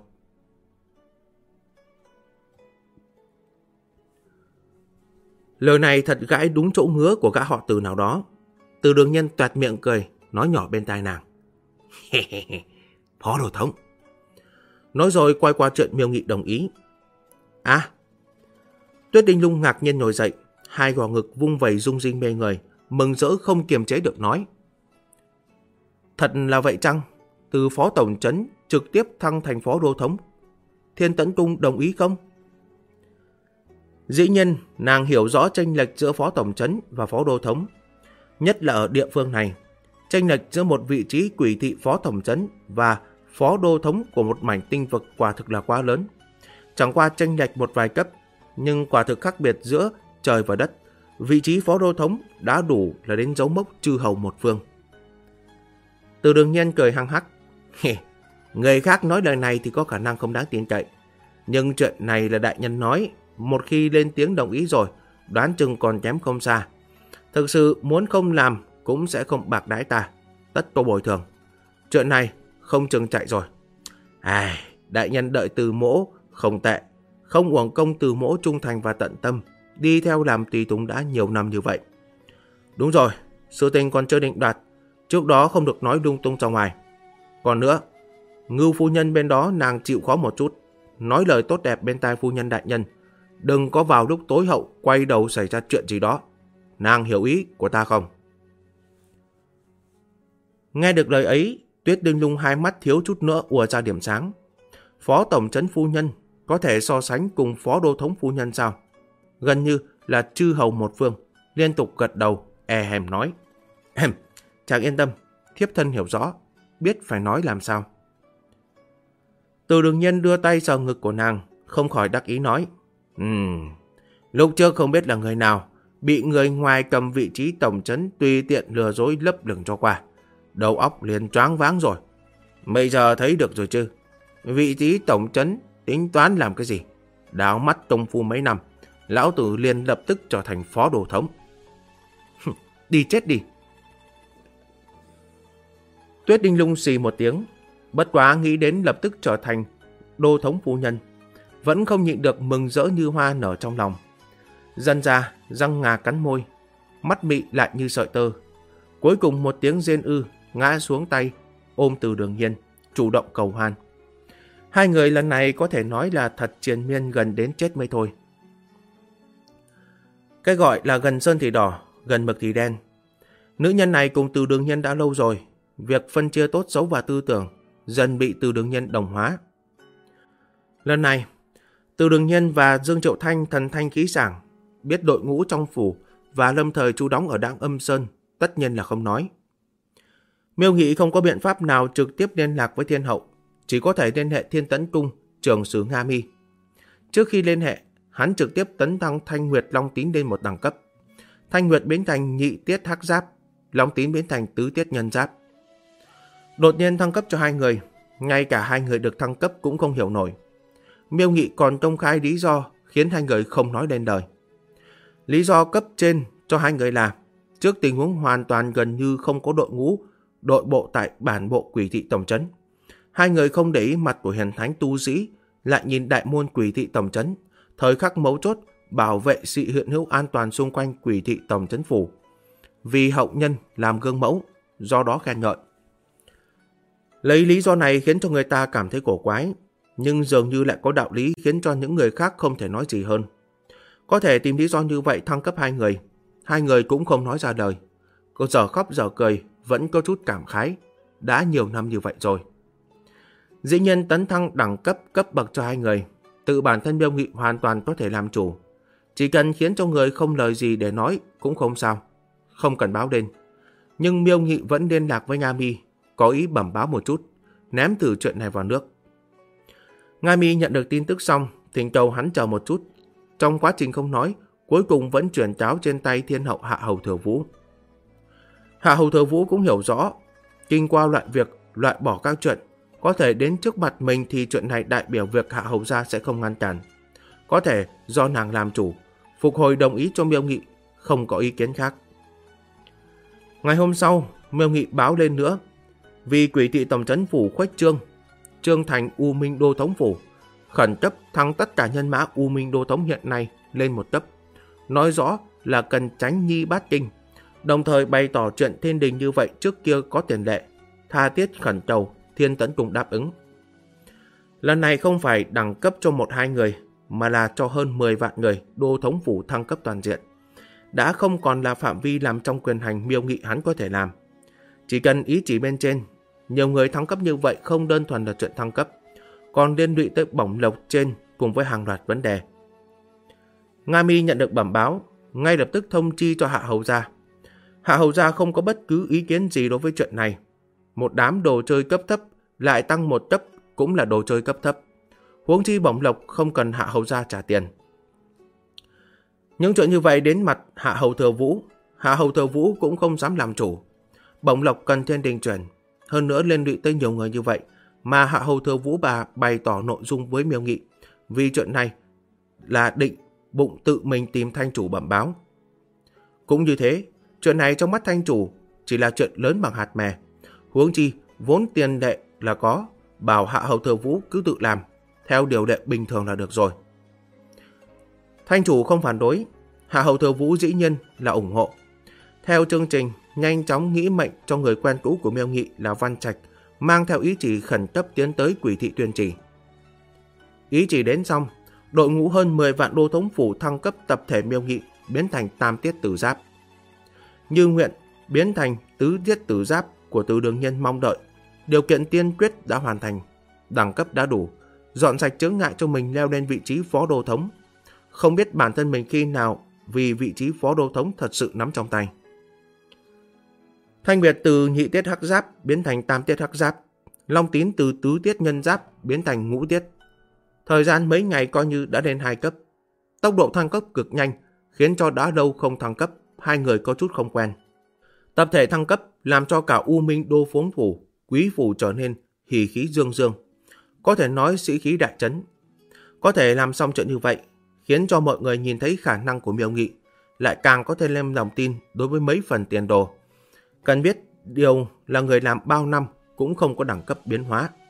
Lời này thật gãi đúng chỗ ngứa của gã họ Từ nào đó. Từ Đường Nhân toẹt miệng cười, nói nhỏ bên tai nàng. Phó đô thống. Nói rồi quay qua chuyện Miêu Nghị đồng ý. Tuyết Linh Lung ngạc nhiên ngồi dậy, hai gò ngực vung vẩy rung rinh mê người, mừng rỡ không kiềm chế được nói. Thật là vậy chăng? Từ phó tổng trấn trực tiếp thăng thành phó đô thống. Thiên Tấn Cung đồng ý không? Dĩ nhiên, nàng hiểu rõ chênh lệch giữa phó tổng trấn và phó đô thống. Nhất là ở địa phương này, chênh lệch giữa một vị trí quỷ thị phó tổng trấn và phó đô thống của một mảnh tinh vực quả thực là quá lớn. Chẳng qua chênh lệch một vài cấp, nhưng quả thực khác biệt giữa trời và đất. Vị trí phó đô thống đã đủ là đến dấu mốc chư hầu một phương. Từ Đường Nhân cười hăng hắc. Người khác nói lời này thì có khả năng không đáng tin cậy. Nhưng chuyện này là đại nhân nói, một khi lên tiếng đồng ý rồi, đoán chừng còn kém không xa. Thực sự muốn không làm cũng sẽ không bạc đãi ta, tất có bồi thường. Chuyện này không chừng chạy rồi. Đại nhân đợi Từ mỗ không tệ, không uổng công Từ mỗ trung thành và tận tâm, đi theo làm tùy tùng đã nhiều năm như vậy. Đúng rồi, sự tình còn chưa định đoạt, trước đó không được nói lung tung ra ngoài. Còn nữa, Ngưu phu nhân bên đó nàng chịu khó một chút, nói lời tốt đẹp bên tai phu nhân đại nhân, đừng có vào lúc tối hậu quay đầu xảy ra chuyện gì đó. Nàng hiểu ý của ta không? Nghe được lời ấy, Tuyết Linh Lung hai mắt thiếu chút nữa ùa ra điểm sáng. Phó tổng trấn phu nhân có thể so sánh cùng phó đô thống phu nhân sao? Gần như là chư hầu một phương, liên tục gật đầu, hèm nói. Chàng yên tâm, thiếp thân hiểu rõ, biết phải nói làm sao. Từ Đường Nhân đưa tay sờ ngực của nàng, không khỏi đắc ý nói. Lúc trước không biết là người nào, bị người ngoài cầm vị trí tổng trấn tùy tiện lừa dối lấp lửng cho qua. Đầu óc liền choáng váng rồi. Bây giờ thấy được rồi chứ? Vị trí tổng trấn tính toán làm cái gì? Đảo mắt công phu mấy năm, lão tử liền lập tức trở thành phó đô thống. Đi chết đi. Tuyết Linh Lung xì một tiếng, Bất quá nghĩ đến lập tức trở thành đô thống phu nhân, vẫn không nhịn được mừng rỡ như hoa nở trong lòng. Dần ra, răng ngà cắn môi, mắt mị lại như sợi tơ. Cuối cùng một tiếng rên ư, ngã xuống tay, ôm Từ Đường Nhiên, chủ động cầu hoan. Hai người lần này có thể nói là thật triền miên gần đến chết mới thôi. Cái gọi là gần sơn thì đỏ, gần mực thì đen. Nữ nhân này cùng Từ Đường Nhiên đã lâu rồi, việc phân chia tốt xấu và tư tưởng dần bị Từ Đường Nhiên đồng hóa. Lần này, Từ Đường Nhiên và Dương Triệu Thanh thần thanh khí sảng, biết đội ngũ trong phủ và lâm thời trú đóng ở Đãng Âm Sơn tất nhiên là không nói. Miêu Nghị không có biện pháp nào trực tiếp liên lạc với Thiên Hậu, chỉ có thể liên hệ Thiên Tấn Cung, trưởng sứ Nga Mi. Trước khi liên hệ, hắn trực tiếp tấn thăng Thanh Nguyệt Long Tín lên một đẳng cấp. Thanh Nguyệt biến thành nhị tiết hắc giáp, Long Tín biến thành tứ tiết nhân giáp. Đột nhiên thăng cấp cho hai người, ngay cả hai người được thăng cấp cũng không hiểu nổi. Miêu Nghị còn công khai lý do khiến hai người không nói lên lời. Lý do cấp trên cho hai người là trước tình huống hoàn toàn gần như không có đội ngũ, đội bộ tại bản bộ Quỷ Thị Tổng trấn. Hai người không để ý mặt của hiền thánh tu sĩ, lại nhìn đại môn Quỷ Thị Tổng trấn, thời khắc mấu chốt bảo vệ sự hiện hữu an toàn xung quanh Quỷ Thị Tổng trấn phủ. Vì hậu nhân làm gương mẫu, do đó khen ngợi. Lấy lý do này khiến cho người ta cảm thấy cổ quái, nhưng dường như lại có đạo lý khiến cho những người khác không thể nói gì hơn. Có thể tìm lý do như vậy thăng cấp hai người cũng không nói ra lời. Cô giờ khóc giờ cười, vẫn có chút cảm khái, đã nhiều năm như vậy rồi. Dĩ nhiên tấn thăng đẳng cấp bậc cho hai người, tự bản thân Miêu Nghị hoàn toàn có thể làm chủ. Chỉ cần khiến cho người không lời gì để nói cũng không sao, không cần báo lên. Nhưng Miêu Nghị vẫn liên lạc với Nga Mi, có ý bẩm báo một chút, ném thử chuyện này vào nước. Nga Mi nhận được tin tức xong, thỉnh cầu hắn chờ một chút. Trong quá trình không nói, cuối cùng vẫn chuyển cháo trên tay Thiên Hậu Hạ Hầu Thừa Vũ. Hạ Hầu Thừa Vũ cũng hiểu rõ, kinh qua loại bỏ các chuyện, có thể đến trước mặt mình thì chuyện này đại biểu việc Hạ Hầu gia sẽ không ngăn cản. Có thể do nàng làm chủ, phục hồi đồng ý cho Miêu Nghị, không có ý kiến khác. Ngày hôm sau, Miêu Nghị báo lên nữa, vì Quỷ Thị Tổng trấn phủ khuếch trương thành U Minh Đô thống phủ, khẩn cấp thăng tất cả nhân mã U Minh Đô thống hiện nay lên một cấp, nói rõ là cần tránh nhi bát kinh, đồng thời bày tỏ chuyện thiên đình như vậy trước kia có tiền lệ, tha thiết khẩn cầu Thiên Tấn Cung đáp ứng. Lần này không phải đẳng cấp cho một hai người, mà là cho hơn 10 vạn người Đô thống phủ thăng cấp toàn diện. Đã không còn là phạm vi làm trong quyền hành Miêu Nghị hắn có thể làm. Chỉ cần ý chỉ bên trên, nhiều người thăng cấp như vậy không đơn thuần là chuyện thăng cấp, còn liên lụy tới bổng lộc trên cùng với hàng loạt vấn đề. Nga Mi nhận được bẩm báo, ngay lập tức thông chi cho Hạ Hầu gia. Hạ Hầu gia không có bất cứ ý kiến gì đối với chuyện này. Một đám đồ chơi cấp thấp lại tăng một cấp cũng là đồ chơi cấp thấp. Huống chi bổng lộc không cần Hạ Hầu gia trả tiền. Những chuyện như vậy đến mặt Hạ Hầu Thừa Vũ cũng không dám làm chủ. Bổng lộc cần thiên đình chuyển, hơn nữa liên lụy tới nhiều người như vậy, mà Hạ Hầu Thừa Vũ bà bày tỏ nội dung với Miêu Nghị, vì chuyện này là định bụng tự mình tìm thanh chủ bẩm báo. Cũng như thế, chuyện này trong mắt thanh chủ chỉ là chuyện lớn bằng hạt mè. Huống chi vốn tiền lệ là có, bảo Hạ Hầu Thừa Vũ cứ tự làm theo điều lệ bình thường là được rồi. Thanh chủ không phản đối, Hạ Hầu Thừa Vũ dĩ nhiên là ủng hộ. Theo chương trình, nhanh chóng nghĩ mệnh cho người quen cũ của Miêu Nghị là Văn Trạch, mang theo ý chỉ khẩn cấp tiến tới Quỷ Thị Tuyên Chỉ. Ý chỉ đến xong, đội ngũ hơn 10 vạn đô thống phủ thăng cấp tập thể Miêu Nghị biến thành tam tiết tử giáp. Như nguyện biến thành tứ tiết tử giáp của Từ Đường Nhiên mong đợi, điều kiện tiên quyết đã hoàn thành, đẳng cấp đã đủ, dọn sạch chướng ngại cho mình leo lên vị trí phó đô thống. Không biết bản thân mình khi nào vì vị trí phó đô thống thật sự nắm trong tay. Thanh Nguyệt từ nhị tiết hắc giáp biến thành tam tiết hắc giáp, Long Tín từ tứ tiết nhân giáp biến thành ngũ tiết. Thời gian mấy ngày coi như đã lên 2 cấp. Tốc độ thăng cấp cực nhanh, khiến cho đã lâu không thăng cấp, hai người có chút không quen. Tập thể thăng cấp làm cho cả U Minh Đô Phốn Phủ, Quý Phủ trở nên hỉ khí dương dương. Có thể nói sĩ khí đại trấn. Có thể làm xong chuyện như vậy, khiến cho mọi người nhìn thấy khả năng của Miêu Nghị, lại càng có thêm lên lòng tin đối với mấy phần tiền đồ. Cần biết điều là người làm bao năm cũng không có đẳng cấp biến hóa.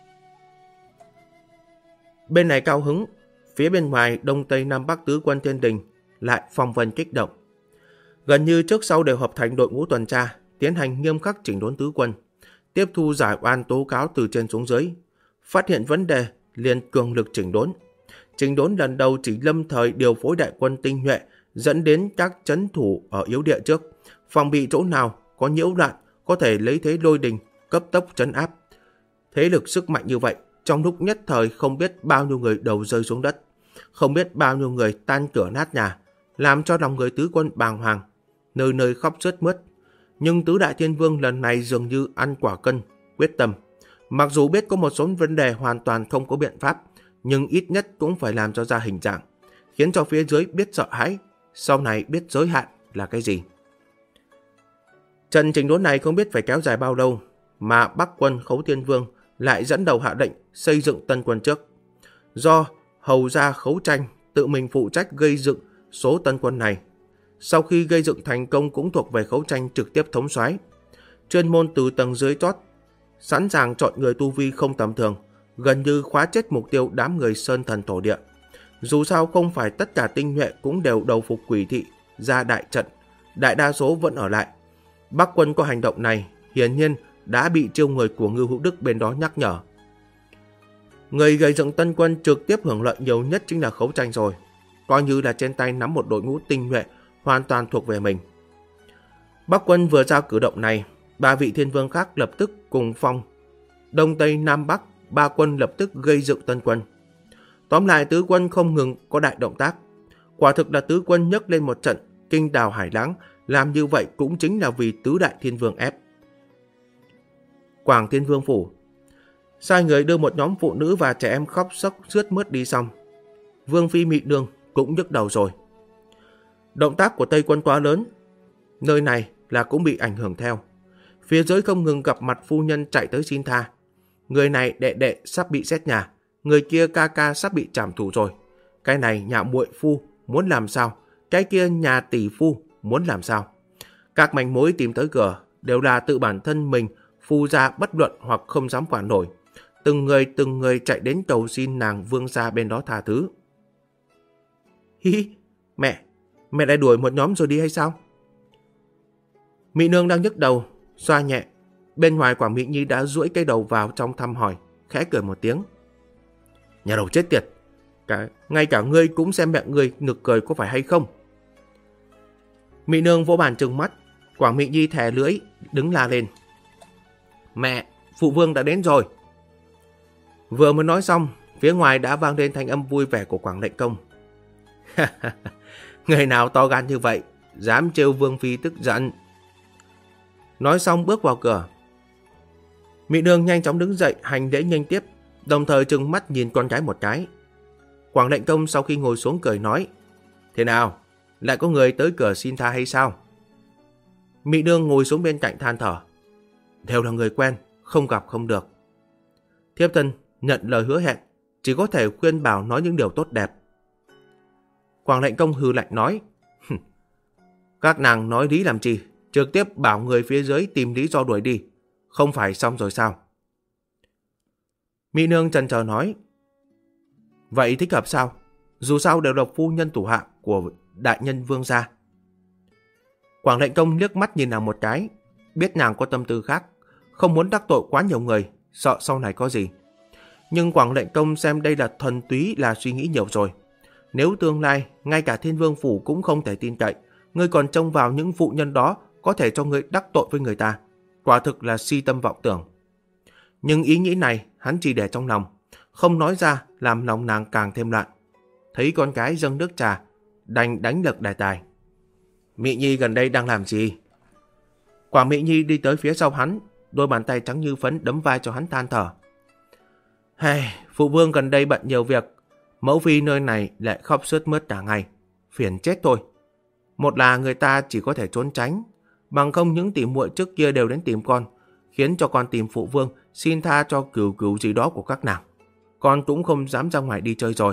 Bên này cao hứng, phía bên ngoài Đông Tây Nam Bắc tứ quân thiên đình lại phong vân kích động. Gần như trước sau đều hợp thành đội ngũ tuần tra, tiến hành nghiêm khắc chỉnh đốn tứ quân, tiếp thu giải oan tố cáo từ trên xuống dưới, phát hiện vấn đề liền cường lực chỉnh đốn. Chỉnh đốn lần đầu chỉ lâm thời điều phối đại quân tinh nhuệ, dẫn đến các trấn thủ ở yếu địa trước, phòng bị chỗ nào có nhiễu loạn, có thể lấy thế lôi đình, cấp tốc trấn áp. Thế lực sức mạnh như vậy, trong lúc nhất thời không biết bao nhiêu người đầu rơi xuống đất, không biết bao nhiêu người tan cửa nát nhà, làm cho lòng người tứ quân bàng hoàng, nơi nơi khóc sướt mướt. Nhưng tứ đại thiên vương lần này dường như ăn quả cân, quyết tâm. Mặc dù biết có một số vấn đề hoàn toàn không có biện pháp, nhưng ít nhất cũng phải làm cho ra hình dạng, khiến cho phía dưới biết sợ hãi, sau này biết giới hạn là cái gì. Trận chỉnh đốn này không biết phải kéo dài bao lâu, mà Bắc quân Khấu Thiên Vương lại dẫn đầu hạ lệnh xây dựng tân quân trước. Do hầu gia Khấu Tranh tự mình phụ trách gây dựng số tân quân này. Sau khi gây dựng thành công cũng thuộc về Khấu Tranh trực tiếp thống soái, chuyên môn từ tầng dưới chót, sẵn sàng chọn người tu vi không tầm thường, gần như khóa chết mục tiêu đám người sơn thần thổ địa. Dù sao không phải tất cả tinh nhuệ cũng đều đầu phục quỷ thị ra đại trận, đại đa số vẫn ở lại. Bắc quân có hành động này hiển nhiên đã bị chiêu người của Ngưu Hữu Đức bên đó nhắc nhở. Người gây dựng tân quân trực tiếp hưởng lợi nhiều nhất chính là Khấu Tranh rồi, coi như là trên tay nắm một đội ngũ tinh nhuệ hoàn toàn thuộc về mình. Bắc quân vừa ra cử động này, ba vị thiên vương khác lập tức cùng phong Đông Tây Nam Bắc, ba quân lập tức gây dựng tân quân. Tóm lại tứ quân không ngừng có đại động tác. Quả thực là tứ quân nhấc lên một trận kinh đào hải lãng, làm như vậy cũng chính là vì tứ đại thiên vương ép. Quảng Thiên Vương phủ sai người đưa một nhóm phụ nữ và trẻ em khóc sóc sướt mướt đi xong. Vương phi Mị Nương cũng nhức đầu rồi. Động tác của Tây quân quá lớn, nơi này là cũng bị ảnh hưởng theo. Phía dưới không ngừng gặp mặt phu nhân chạy tới xin tha. Người này đệ đệ sắp bị xét nhà, người kia ca ca sắp bị trảm thủ rồi. Cái này nhà muội phu muốn làm sao, cái kia nhà tỷ phu muốn làm sao. Các manh mối tìm tới cửa đều là tự bản thân mình phu gia bất luận hoặc không dám quản nổi. Từng người chạy đến cầu xin nàng vương gia bên đó tha thứ. Hi, mẹ lại đuổi một nhóm rồi đi hay sao? Mị Nương đang nhức đầu, xoa nhẹ. Bên ngoài Quảng Mỹ Nhi đã duỗi cái đầu vào trong thăm hỏi, khẽ cười một tiếng. Nhà đầu chết tiệt, ngay cả ngươi cũng xem mẹ ngươi nực cười có phải hay không? Mị Nương vỗ bàn trừng mắt. Quảng Mỹ Nhi thè lưỡi, đứng la lên. Mẹ, phụ vương đã đến rồi. Vừa mới nói xong, phía ngoài đã vang lên thanh âm vui vẻ của Quảng Lệnh Công. Người nào to gan như vậy, dám trêu vương phi tức giận. Nói xong bước vào cửa. Mị Nương nhanh chóng đứng dậy hành lễ nghênh tiếp, đồng thời trừng mắt nhìn con gái một cái. Quảng Lệnh Công sau khi ngồi xuống cười nói. Thế nào, lại có người tới cửa xin tha hay sao? Mị Nương ngồi xuống bên cạnh than thở. Đều là người quen, không gặp không được. Thiếp thân nhận lời hứa hẹn, chỉ có thể khuyên bảo nói những điều tốt đẹp. Quảng Lệnh Công hừ lạnh nói. Các nàng nói lý làm chi, trực tiếp bảo người phía dưới tìm lý do đuổi đi, không phải xong rồi sao? Mị Nương chần chờ nói. Vậy thích hợp sao? Dù sao đều là phu nhân thủ hạ của đại nhân vương gia. Quảng Lệnh Công liếc mắt nhìn nàng một cái, biết nàng có tâm tư khác, không muốn đắc tội quá nhiều người, sợ sau này có gì. Nhưng Quảng Lệnh Công xem đây là thuần túy là suy nghĩ nhiều rồi. Nếu tương lai ngay cả Thiên Vương phủ cũng không thể tin cậy, ngươi còn trông vào những phụ nhân đó có thể cho ngươi đắc tội với người ta, quả thực là si tâm vọng tưởng. Nhưng ý nghĩ này hắn chỉ để trong lòng, không nói ra làm lòng nàng càng thêm loạn. Thấy con gái dâng nước trà, đành đánh lật đề tài. Mỹ Nhi gần đây đang làm gì? Quảng Mỹ Nhi đi tới phía sau hắn, đôi bàn tay trắng như phấn đấm vai cho hắn than thở. Phụ vương gần đây bận nhiều việc, mẫu phi nơi này lại khóc sướt mướt cả ngày, phiền chết thôi. Một là người ta chỉ có thể trốn tránh, bằng không những tỉ muội trước kia đều đến tìm con, khiến cho con tìm phụ vương xin tha cho cừu gì đó của các nàng. Con cũng không dám ra ngoài đi chơi rồi.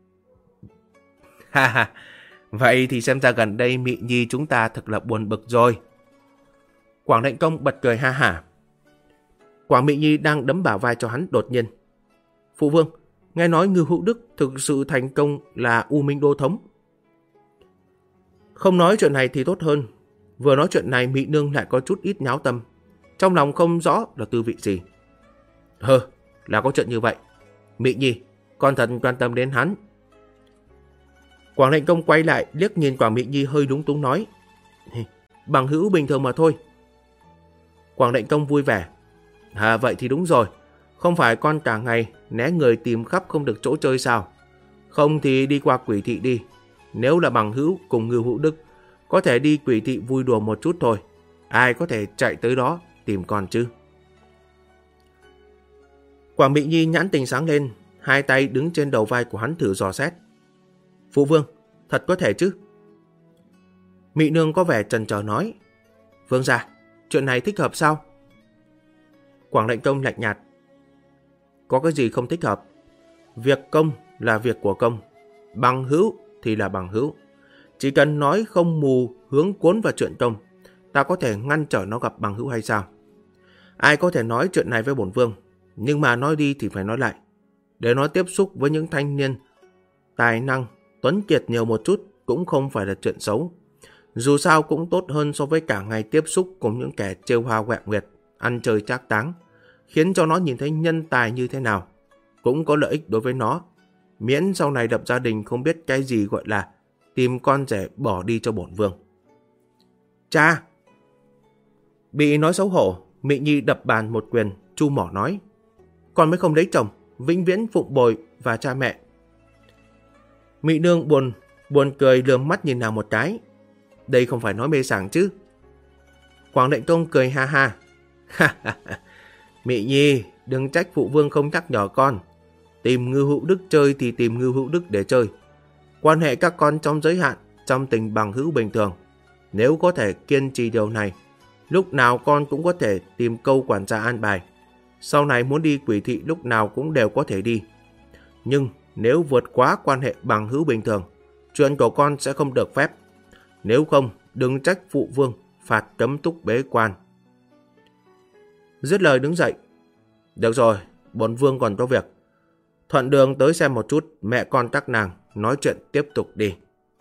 Vậy thì xem ra gần đây Mị Nhi chúng ta thật là buồn bực rồi. Quảng Lệnh Công bật cười ha hả. Quảng Mị Nhi đang đấm bả vai cho hắn đột nhiên. Phụ vương, Nghe nói Ngưu Hữu Đức thực sự thành công là U Minh Đô Thống. Không nói chuyện này thì tốt hơn. Vừa nói chuyện này Mị Nương lại có chút ít nháo tâm. Trong lòng không rõ là tư vị gì. Là có chuyện như vậy. Mị Nhi, con thật quan tâm đến hắn. Quảng Lệnh Công quay lại liếc nhìn Quảng Mị Nhi hơi lúng túng nói. Bằng hữu bình thường mà thôi. Quảng Lệnh Công vui vẻ. Vậy thì đúng rồi. Không phải con cả ngày né người tìm khắp không được chỗ chơi sao? Không thì đi qua Quỷ Thị đi. Nếu là bằng hữu cùng Ngưu Hữu Đức, có thể đi Quỷ Thị vui đùa một chút thôi. Ai có thể chạy tới đó tìm con chứ? Quảng Mị Nhi nhãn tình sáng lên, hai tay đứng trên đầu vai của hắn thử dò xét. Phụ vương, thật có thể chứ? Mị Nương có vẻ chần chờ nói. Vương gia, chuyện này thích hợp sao? Quảng Lệnh Công lạnh nhạt. Có cái gì không thích hợp? Việc công là việc của công, bằng hữu thì là bằng hữu. Chỉ cần nói không mù hướng cuốn vào chuyện công, ta có thể ngăn trở nó gặp bằng hữu hay sao? Ai có thể nói chuyện này với bổn vương, nhưng mà nói đi thì phải nói lại. Để nó tiếp xúc với những thanh niên tài năng, tuấn kiệt nhiều một chút cũng không phải là chuyện xấu. Dù sao cũng tốt hơn so với cả ngày tiếp xúc cùng những kẻ trêu hoa quẹo nguyệt, ăn chơi trác táng, khiến cho nó nhìn thấy nhân tài như thế nào. Cũng có lợi ích đối với nó, miễn sau này lập gia đình không biết cái gì gọi là tìm con rể bỏ đi cho bổn vương. Cha! Bị nói xấu hổ, Mị Nhi đập bàn một quyền, chu mỏ nói. Con mới không lấy chồng, vĩnh viễn phụng bồi và cha mẹ. Mị Nương buồn cười lườm mắt nhìn nàng một cái. Đây không phải nói mê sảng chứ? Quảng Lệnh Công cười ha ha. Mị Nhi, đừng trách phụ vương không nhắc nhở con. Tìm Ngưu Hữu Đức chơi thì tìm Ngưu Hữu Đức để chơi. Quan hệ các con trong giới hạn, trong tình bằng hữu bình thường. Nếu có thể kiên trì điều này, lúc nào con cũng có thể tìm câu quản gia an bài. Sau này muốn đi Quỷ Thị lúc nào cũng đều có thể đi. Nhưng nếu vượt quá quan hệ bằng hữu bình thường, chuyện của con sẽ không được phép. Nếu không, đừng trách phụ vương phạt cấm túc bế quan. Dứt lời đứng dậy. Được rồi, bổn vương còn có việc. Thuận đường tới xem một chút, mẹ con các nàng nói chuyện tiếp tục đi.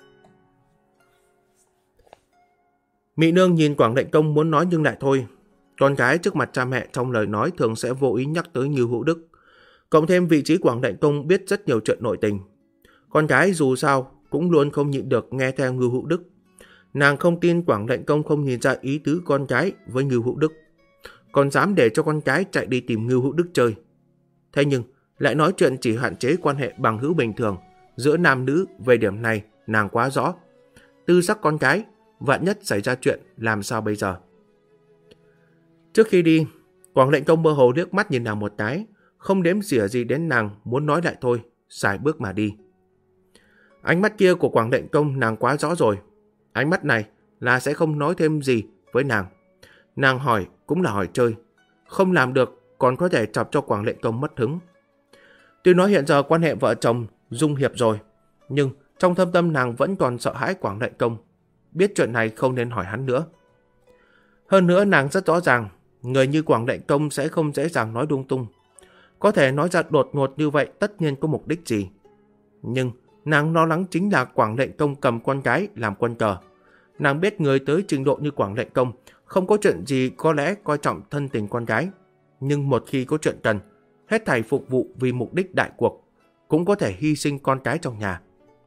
Mị Nương nhìn Quảng Lệnh Công muốn nói nhưng lại thôi. Con gái trước mặt cha mẹ trong lời nói thường sẽ vô ý nhắc tới Ngưu Hữu Đức. Cộng thêm vị trí Quảng Lệnh Công biết rất nhiều chuyện nội tình. Con gái dù sao cũng luôn không nhịn được nghe theo Ngưu Hữu Đức. Nàng không tin Quảng Lệnh Công không nhìn ra ý tứ con gái với Ngưu Hữu Đức, còn dám để cho con gái chạy đi tìm Ngưu Hữu Đức chơi. Thế nhưng lại nói chuyện chỉ hạn chế quan hệ bằng hữu bình thường giữa nam nữ, về điểm này nàng quá rõ. Tư sắc con gái, vạn nhất xảy ra chuyện làm sao bây giờ? Trước khi đi, Quảng Lệnh Công mơ hồ liếc mắt nhìn nàng một cái, không đếm xỉa gì đến nàng, muốn nói lại thôi, sải bước mà đi. Ánh mắt kia của Quảng Lệnh Công nàng quá rõ rồi. Ánh mắt này là sẽ không nói thêm gì với nàng. Nàng hỏi cũng là hỏi chơi, không làm được còn có thể chọc cho Quảng Lệnh Công mất hứng. Tuy nói hiện giờ quan hệ vợ chồng dung hiệp rồi, nhưng trong thâm tâm nàng vẫn còn sợ hãi Quảng Lệnh Công. Biết chuyện này không nên hỏi hắn nữa. Hơn nữa nàng rất rõ ràng, người như Quảng Lệnh Công sẽ không dễ dàng nói lung tung. Có thể nói ra đột ngột như vậy tất nhiên có mục đích gì. Nhưng nàng lo lắng chính là Quảng Lệnh Công cầm con gái làm quân cờ. Nàng biết người tới trình độ như Quảng Lệnh Công không có chuyện gì có lẽ coi trọng thân tình con gái. Nhưng một khi có chuyện cần, hết thảy phục vụ vì mục đích đại cuộc, cũng có thể hy sinh con cái trong nhà.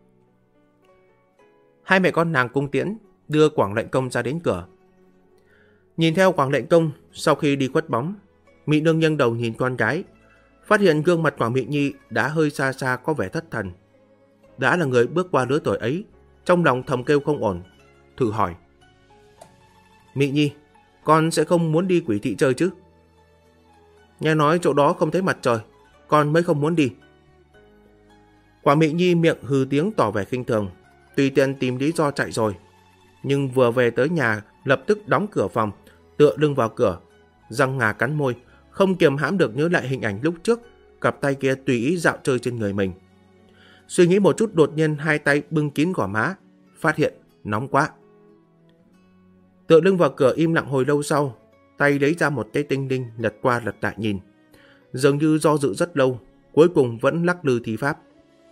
Hai mẹ con nàng cung tiễn, đưa Quảng Lệnh Công ra đến cửa. Nhìn theo Quảng Lệnh Công, sau khi đi khuất bóng, Mị Nương nghiêng đầu nhìn con gái, phát hiện gương mặt Quảng Mị Nhi đã hơi xa xa có vẻ thất thần. Đã là người bước qua lứa tuổi ấy, trong lòng thầm kêu không ổn, thử hỏi. Mị Nhi, con sẽ không muốn đi Quỷ Thị chơi chứ? Nghe nói chỗ đó không thấy mặt trời, con mới không muốn đi. Quảng Mị Nhi miệng hừ tiếng tỏ vẻ khinh thường, tùy tiện tìm lý do chạy rồi. Nhưng vừa về tới nhà, lập tức đóng cửa phòng, tựa lưng vào cửa, răng ngà cắn môi, không kiềm hãm được nhớ lại hình ảnh lúc trước, cặp tay kia tùy ý dạo chơi trên người mình. Suy nghĩ một chút đột nhiên hai tay bưng kín gò má, phát hiện nóng quá. Tựa lưng vào cửa im lặng hồi lâu sau, tay lấy ra một cái tinh linh lật qua lật lại nhìn. Dường như do dự rất lâu, cuối cùng vẫn lắc lư thi pháp.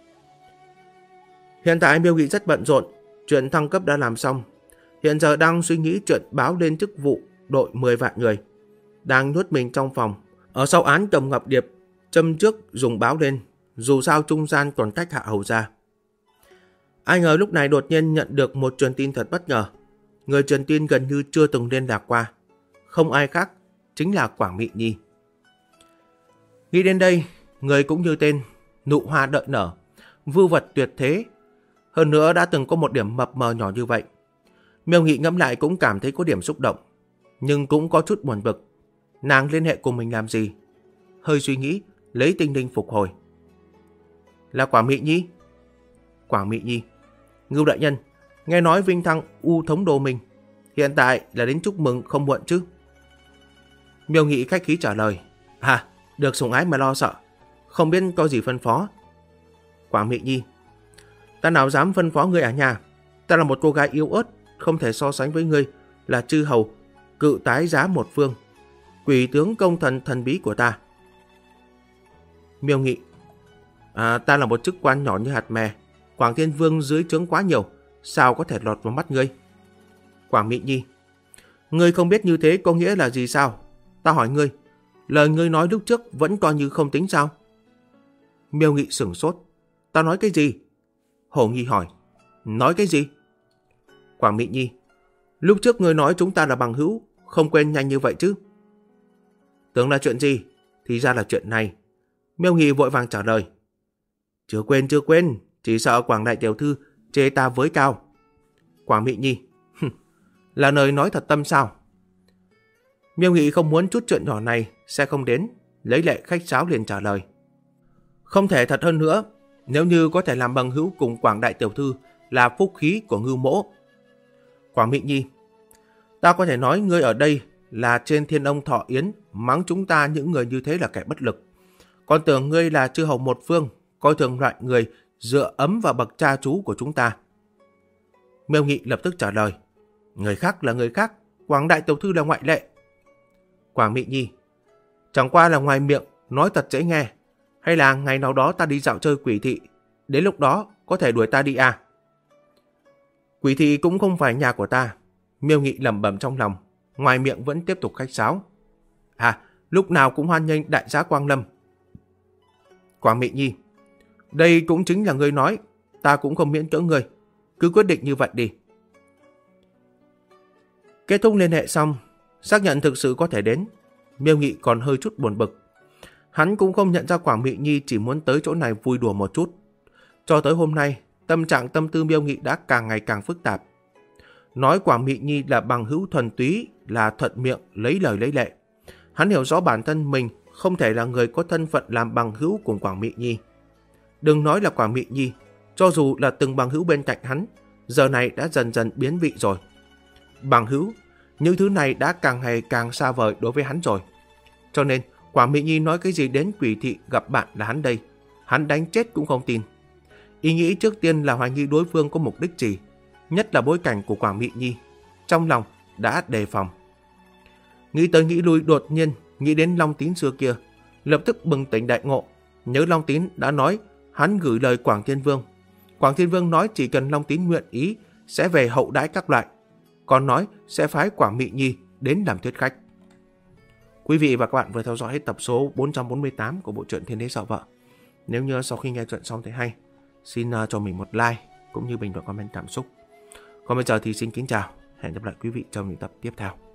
Hiện tại Miêu Nghị rất bận rộn, chuyện thăng cấp đã làm xong. Hiện giờ đang suy nghĩ chuyện báo lên chức vụ đội 10 vạn người. Đang nhốt mình trong phòng, ở sau án cầm ngọc điệp, châm trước dùng báo lên, dù sao trung gian còn cách Hạ Hầu ra. Ai ngờ lúc này đột nhiên nhận được một truyền tin thật bất ngờ. Người truyền tin gần như chưa từng liên lạc qua. Không ai khác, chính là Quảng Mị Nhi. Nghĩ đến đây, người cũng như tên, nụ hoa đợi nở, vưu vật tuyệt thế. Hơn nữa đã từng có một điểm mập mờ nhỏ như vậy. Miêu Nghị ngẫm lại cũng cảm thấy có điểm xúc động, nhưng cũng có chút buồn bực. Nàng liên hệ cùng mình làm gì? Hơi suy nghĩ, lấy tinh linh phục hồi. Là Quảng Mị Nhi? Quảng Mị Nhi. Ngưu đại nhân, nghe nói vinh thăng U thống đô mình. Hiện tại là đến chúc mừng không muộn chứ? Miêu Nghị khách khí trả lời. Được sủng ái mà lo sợ. Không biết có gì phân phó. Quảng Mị Nhi. Ta nào dám phân phó ngươi à nhà. Ta là một cô gái yếu ớt, không thể so sánh với ngươi là chư hầu, cự tái giá một phương, quỷ tướng công thần thần bí của ta. Miêu Nghị. Ta là một chức quan nhỏ như hạt mè. Quảng Thiên Vương dưới trướng quá nhiều, sao có thể lọt vào mắt ngươi? Quảng Mị Nhi. Ngươi không biết như thế có nghĩa là gì sao? Ta hỏi ngươi, lời ngươi nói lúc trước vẫn coi như không tính sao? Miêu Nghị sửng sốt. Ta nói cái gì? Hồ Nghi hỏi. Nói cái gì? Quảng Mị Nhi. Lúc trước ngươi nói chúng ta là bằng hữu, không quên nhanh như vậy chứ? Tưởng là chuyện gì? Thì ra là chuyện này. Miêu Nghị vội vàng trả lời. Chưa quên, chỉ sợ Quảng đại tiểu thư chê ta với cao. Quảng Mị Nhi. Là lời nói thật tâm sao? Miêu Nghị không muốn chút chuyện nhỏ này sẽ không đến, lấy lệ khách sáo liền trả lời. Không thể thật hơn nữa, nếu như có thể làm bằng hữu cùng Quảng đại tiểu thư là phúc khí của Ngưu mỗ. Quảng Mị Nhi. Ta có thể nói ngươi ở đây là trên Thiên Ông Thọ Yến mắng chúng ta những người như thế là kẻ bất lực. Còn tưởng ngươi là chư hầu một phương, coi thường loại người dựa ấm vào bậc cha chú của chúng ta. Miêu Nghị lập tức trả lời. Người khác là người khác, Quảng đại tiểu thư là ngoại lệ. Quảng Mị Nhi. Chẳng qua là ngoài miệng nói thật dễ nghe, hay là ngày nào đó ta đi dạo chơi Quỷ thị, đến lúc đó có thể đuổi ta đi à? Quỷ thị cũng không phải nhà của ta. Miêu Nghị lẩm bẩm trong lòng, ngoài miệng vẫn tiếp tục khách sáo. Lúc nào cũng hoan nghênh đại giá Quang Lâm. Quảng Mị Nhi. Đây cũng chính là ngươi nói, ta cũng không miễn cưỡng ngươi, cứ quyết định như vậy đi. Kết thúc liên hệ xong, xác nhận thực sự có thể đến, Miêu Nghị còn hơi chút buồn bực. Hắn cũng không nhận ra Quảng Mị Nhi chỉ muốn tới chỗ này vui đùa một chút. Cho tới hôm nay, tâm trạng tâm tư Miêu Nghị đã càng ngày càng phức tạp. Nói Quảng Mị Nhi là bằng hữu thuần túy là thuận miệng lấy lời lấy lệ. Hắn hiểu rõ bản thân mình không thể là người có thân phận làm bằng hữu cùng Quảng Mị Nhi. Đừng nói là Quảng Mị Nhi, cho dù là từng bằng hữu bên cạnh hắn, giờ này đã dần dần biến vị rồi. Bằng hữu, những thứ này đã càng ngày càng xa vời đối với hắn rồi. Cho nên, Quảng Mị Nhi nói cái gì đến Quỷ thị gặp bạn là hắn đây, hắn đánh chết cũng không tin. Ý nghĩ trước tiên là hoài nghi đối phương có mục đích gì, nhất là bối cảnh của Quảng Mị Nhi. Trong lòng đã đề phòng. Nghĩ tới nghĩ lui đột nhiên nghĩ đến Long Tín xưa kia, lập tức bừng tỉnh đại ngộ. Nhớ Long Tín đã nói hắn gửi lời Quảng Thiên Vương. Quảng Thiên Vương nói chỉ cần Long Tín nguyện ý sẽ về hậu đãi các loại, còn nói sẽ phái Quảng Mị Nhi đến làm thuyết khách. Quý vị và các bạn vừa theo dõi hết tập số 448 của bộ truyện Thiên Đế Sợ Vợ. Nếu như sau khi nghe chuyện xong thấy hay, xin cho mình một like cũng như bình luận comment cảm xúc. Còn bây giờ thì xin kính chào, hẹn gặp lại quý vị trong những tập tiếp theo.